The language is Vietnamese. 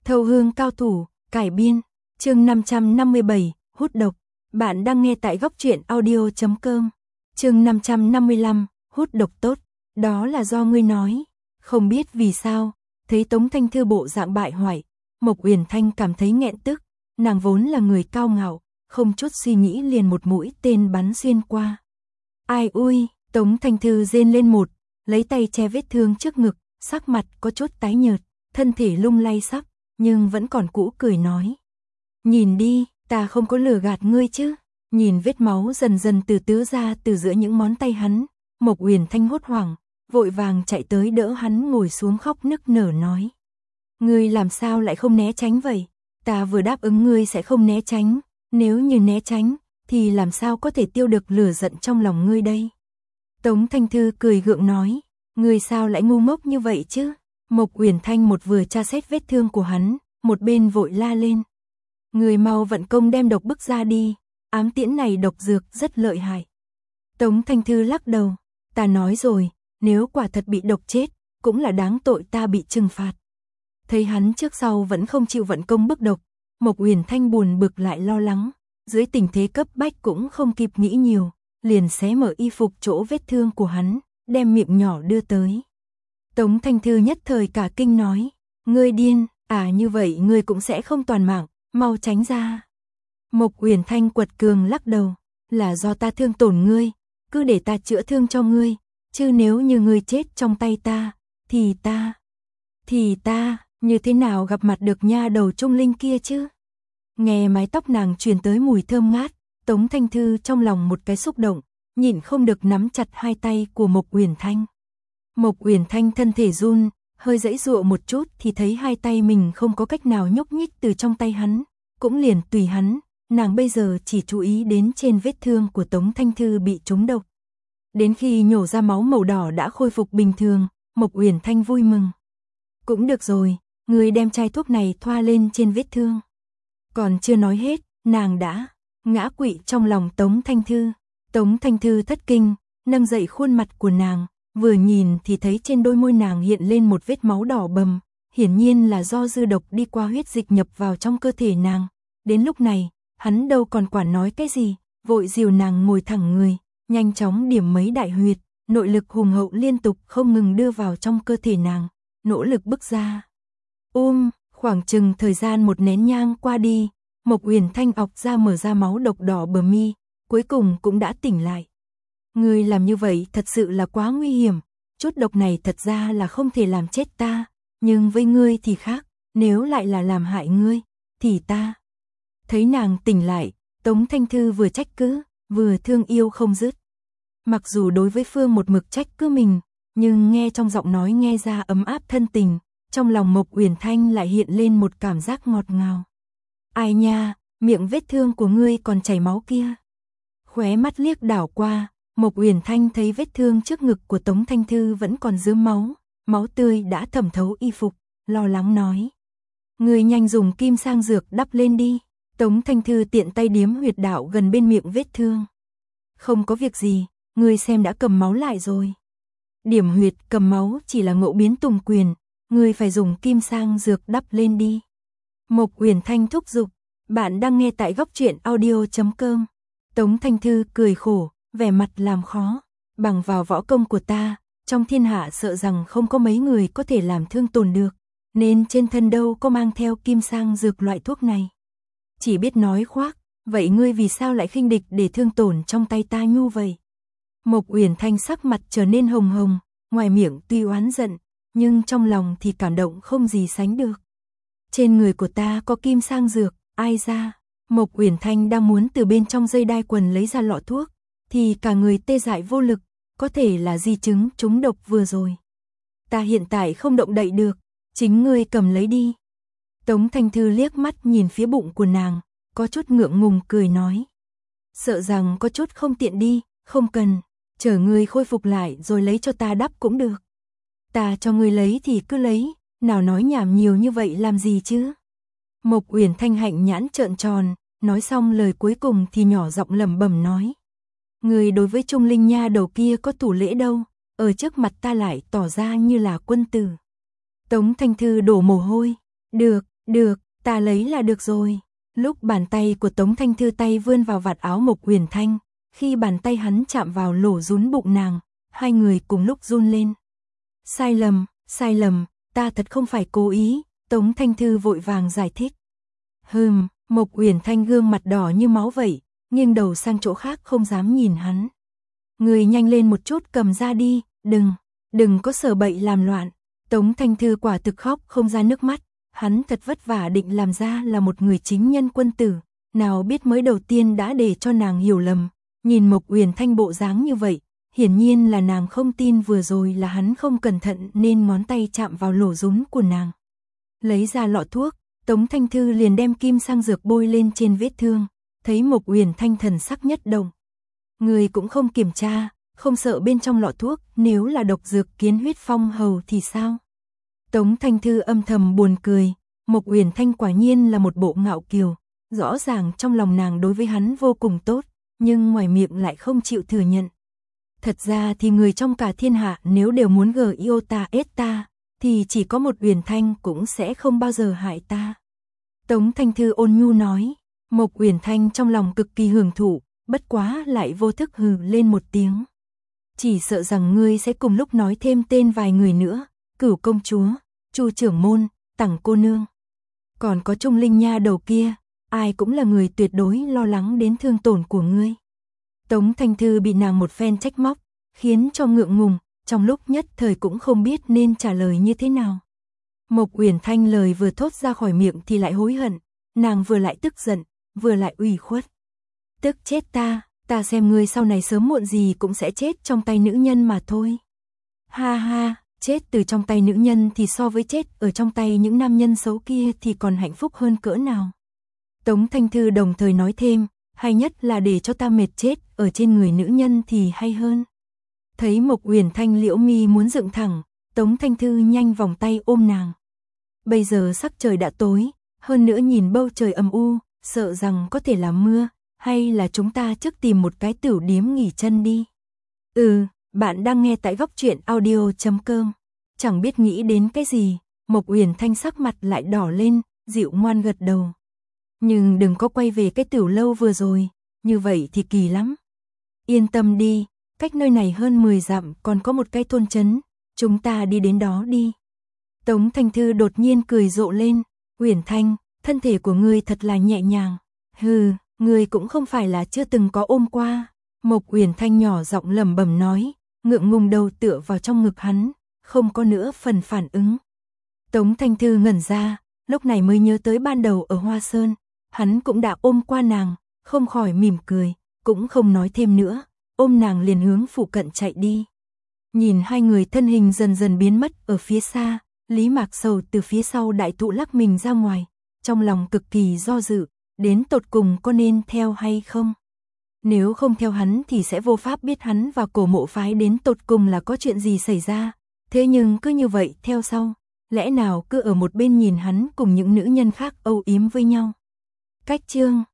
Thâu hương cao thủ, cải biên, chương 557, hút độc. Bạn đang nghe tại góc truyện audio.com. Chương 555, hút độc tốt, đó là do ngươi nói. Không biết vì sao, thấy Tống Thanh Thư bộ dạng bại hoại, Mộc Uyển Thanh cảm thấy nghẹn tức, nàng vốn là người cao ngạo, không chút suy nghĩ liền một mũi tên bắn xuyên qua. Ai ui, Tống Thanh Thư rên lên một, lấy tay che vết thương trước ngực, sắc mặt có chút tái nhợt, thân thể lung lay sắc, nhưng vẫn còn cũ cười nói. Nhìn đi, ta không có lừa gạt ngươi chứ. Nhìn vết máu dần dần từ tứ ra từ giữa những ngón tay hắn, Mộc Uyển Thanh hốt hoảng, vội vàng chạy tới đỡ hắn ngồi xuống khóc nức nở nói. Ngươi làm sao lại không né tránh vậy? Ta vừa đáp ứng ngươi sẽ không né tránh, nếu như né tránh, thì làm sao có thể tiêu được lửa giận trong lòng ngươi đây? Tống Thanh Thư cười gượng nói, ngươi sao lại ngu ngốc như vậy chứ? Mộc Uyển Thanh một vừa tra xét vết thương của hắn, một bên vội la lên. Ngươi mau vận công đem độc bức ra đi, ám tiễn này độc dược rất lợi hại. Tống Thanh Thư lắc đầu, ta nói rồi, nếu quả thật bị độc chết, cũng là đáng tội ta bị trừng phạt. Thấy hắn trước sau vẫn không chịu vận công bức độc, Mộc Uyển Thanh buồn bực lại lo lắng, dưới tình thế cấp bách cũng không kịp nghĩ nhiều, liền xé mở y phục chỗ vết thương của hắn, đem miệng nhỏ đưa tới. Tống Thanh Thư nhất thời cả kinh nói, ngươi điên, như vậy ngươi cũng sẽ không toàn mạng, mau tránh ra. Mộc Uyển Thanh quật cường lắc đầu, là do ta thương tổn ngươi, cứ để ta chữa thương cho ngươi, chứ nếu như ngươi chết trong tay ta, thì ta, như thế nào gặp mặt được nha đầu Trung Linh kia chứ? Nghe mái tóc nàng truyền tới mùi thơm ngát, Tống Thanh Thư trong lòng một cái xúc động, nhịn không được nắm chặt hai tay của Mộc Uyển Thanh. Mộc Uyển Thanh thân thể run, hơi giãy giụa một chút thì thấy hai tay mình không có cách nào nhúc nhích từ trong tay hắn, cũng liền tùy hắn, nàng bây giờ chỉ chú ý đến trên vết thương của Tống Thanh Thư bị trúng độc. Đến khi nhổ ra máu màu đỏ đã khôi phục bình thường, Mộc Uyển Thanh vui mừng. Cũng được rồi, ngươi đem chai thuốc này thoa lên trên vết thương. Còn chưa nói hết, nàng đã ngã quỵ trong lòng Tống Thanh Thư. Tống Thanh Thư thất kinh, nâng dậy khuôn mặt của nàng, vừa nhìn thì thấy trên đôi môi nàng hiện lên một vết máu đỏ bầm, hiển nhiên là do dư độc đi qua huyết dịch nhập vào trong cơ thể nàng. Đến lúc này, hắn đâu còn quản nói cái gì, vội dìu nàng ngồi thẳng người, nhanh chóng điểm mấy đại huyệt, nội lực hùng hậu liên tục không ngừng đưa vào trong cơ thể nàng, nỗ lực bức ra. Khoảng chừng thời gian một nén nhang qua đi, Mộc Uyển Thanh ọc ra mở ra máu độc đỏ bờ mi, cuối cùng cũng đã tỉnh lại. Ngươi làm như vậy thật sự là quá nguy hiểm, chút độc này thật ra là không thể làm chết ta, nhưng với ngươi thì khác, nếu lại là làm hại ngươi, thì ta. Thấy nàng tỉnh lại, Tống Thanh Thư vừa trách cứ, vừa thương yêu không dứt. Mặc dù đối với Phương một mực trách cứ mình, nhưng nghe trong giọng nói nghe ra ấm áp thân tình, trong lòng Mộc Uyển Thanh lại hiện lên một cảm giác ngọt ngào. Ai nha, miệng vết thương của ngươi còn chảy máu kia. Khóe mắt liếc đảo qua, Mộc Uyển Thanh thấy vết thương trước ngực của Tống Thanh Thư vẫn còn rớm máu, máu tươi đã thẩm thấu y phục, lo lắng nói. Ngươi nhanh dùng kim sang dược đắp lên đi. Tống Thanh Thư tiện tay điếm huyệt đạo gần bên miệng vết thương. Không có việc gì, ngươi xem đã cầm máu lại rồi. Điểm huyệt cầm máu chỉ là ngộ biến tùng quyền, ngươi phải dùng kim sang dược đắp lên đi. Mộc Uyển Thanh thúc giục, bạn đang nghe tại góc truyện audio.com. Tống Thanh Thư cười khổ, vẻ mặt làm khó, bằng vào võ công của ta, trong thiên hạ sợ rằng không có mấy người có thể làm thương tổn được, nên trên thân đâu có mang theo kim sang dược loại thuốc này. Chỉ biết nói khoác, vậy ngươi vì sao lại khinh địch để thương tổn trong tay ta nhu vậy? Mộc Uyển Thanh sắc mặt trở nên hồng hồng, ngoài miệng tuy oán giận, nhưng trong lòng thì cảm động không gì sánh được. Trên người của ta có kim sang dược, ai ra? Mộc Uyển Thanh đang muốn từ bên trong dây đai quần lấy ra lọ thuốc, thì cả người tê dại vô lực, có thể là di chứng trúng độc vừa rồi. Ta hiện tại không động đậy được, chính ngươi cầm lấy đi. Tống Thanh Thư liếc mắt nhìn phía bụng của nàng, có chút ngượng ngùng cười nói. Sợ rằng có chút không tiện đi, không cần, chờ ngươi khôi phục lại rồi lấy cho ta đắp cũng được. Ta cho ngươi lấy thì cứ lấy, nào nói nhảm nhiều như vậy làm gì chứ? Mộc Uyển Thanh hạnh nhãn trợn tròn, nói xong lời cuối cùng thì nhỏ giọng lẩm bẩm nói. Ngươi đối với Trung Linh nha đầu kia có thủ lễ đâu, ở trước mặt ta lại tỏ ra như là quân tử. Tống Thanh Thư đổ mồ hôi, được, Được, ta lấy là được rồi. Lúc bàn tay của Tống Thanh Thư tay vươn vào vạt áo Mộc Uyển Thanh, khi bàn tay hắn chạm vào lỗ rún bụng nàng, hai người cùng lúc run lên. Sai lầm, ta thật không phải cố ý, Tống Thanh Thư vội vàng giải thích. Mộc Uyển Thanh gương mặt đỏ như máu vậy, nghiêng đầu sang chỗ khác không dám nhìn hắn. Người nhanh lên một chút cầm ra đi, đừng có sờ bậy làm loạn. Tống Thanh Thư quả thực khóc không ra nước mắt, hắn thật vất vả định làm ra là một người chính nhân quân tử, nào biết mới đầu tiên đã để cho nàng hiểu lầm. Nhìn Mộc Uyển Thanh bộ dáng như vậy, hiển nhiên là nàng không tin vừa rồi là hắn không cẩn thận nên ngón tay chạm vào lỗ rún của nàng. Lấy ra lọ thuốc, Tống Thanh Thư liền đem kim sang dược bôi lên trên vết thương, thấy Mộc Uyển Thanh thần sắc nhất động. Người cũng không kiểm tra, không sợ bên trong lọ thuốc nếu là độc dược kiến huyết phong hầu thì sao? Tống Thanh Thư âm thầm buồn cười, Mộc Uyển Thanh quả nhiên là một bộ ngạo kiều, rõ ràng trong lòng nàng đối với hắn vô cùng tốt, nhưng ngoài miệng lại không chịu thừa nhận. Thật ra thì người trong cả thiên hạ nếu đều muốn yêu ta ết ta, thì chỉ có một Uyển Thanh cũng sẽ không bao giờ hại ta. Tống Thanh Thư ôn nhu nói, Mộc Uyển Thanh trong lòng cực kỳ hưởng thụ, bất quá lại vô thức hừ lên một tiếng. Chỉ sợ rằng ngươi sẽ cùng lúc nói thêm tên vài người nữa, Cửu công chúa, Chu trưởng môn, Tằng cô nương. Còn có Trung Linh nha đầu kia, ai cũng là người tuyệt đối lo lắng đến thương tổn của ngươi. Tống Thanh Thư bị nàng một phen trách móc, khiến cho ngượng ngùng, trong lúc nhất thời cũng không biết nên trả lời như thế nào. Mộc Uyển Thanh lời vừa thốt ra khỏi miệng thì lại hối hận, nàng vừa lại tức giận, vừa lại ủy khuất. Tức chết ta xem ngươi sau này sớm muộn gì cũng sẽ chết trong tay nữ nhân mà thôi. Ha ha, chết từ trong tay nữ nhân thì so với chết ở trong tay những nam nhân xấu kia thì còn hạnh phúc hơn cỡ nào. Tống Thanh Thư đồng thời nói thêm, hay nhất là để cho ta mệt chết ở trên người nữ nhân thì hay hơn. Thấy Mộc Uyển Thanh liễu mi muốn dựng thẳng, Tống Thanh Thư nhanh vòng tay ôm nàng. Bây giờ sắc trời đã tối, hơn nữa nhìn bầu trời âm u, sợ rằng có thể là mưa, hay là chúng ta trước tìm một cái tửu điếm nghỉ chân đi. Bạn đang nghe tại goctruyện.audio.com. Chẳng biết nghĩ đến cái gì, Mộc Uyển Thanh sắc mặt lại đỏ lên, dịu ngoan gật đầu. Nhưng đừng có quay về cái tửu lâu vừa rồi, như vậy thì kỳ lắm. Yên tâm đi, cách nơi này hơn 10 dặm còn có một cái thôn trấn, chúng ta đi đến đó đi. Tống Thanh Thư đột nhiên cười rộ lên, Uyển Thanh, thân thể của ngươi thật là nhẹ nhàng. Ngươi cũng không phải là chưa từng có ôm qua. Mộc Uyển Thanh nhỏ giọng lẩm bẩm nói, ngượng ngùng đầu tựa vào trong ngực hắn, không có nữa phần phản ứng. Tống Thanh Thư ngẩn ra, lúc này mới nhớ tới ban đầu ở Hoa Sơn, hắn cũng đã ôm qua nàng, không khỏi mỉm cười, cũng không nói thêm nữa, ôm nàng liền hướng phụ cận chạy đi. Nhìn hai người thân hình dần dần biến mất ở phía xa, Lý Mạc Sầu từ phía sau đại thụ lắc mình ra ngoài, trong lòng cực kỳ do dự, đến tột cùng có nên theo hay không. Nếu không theo hắn thì sẽ vô pháp biết hắn và Cổ Mộ phái đến tột cùng là có chuyện gì xảy ra, thế nhưng cứ như vậy theo sau, lẽ nào cứ ở một bên nhìn hắn cùng những nữ nhân khác âu yếm với nhau. Cách chương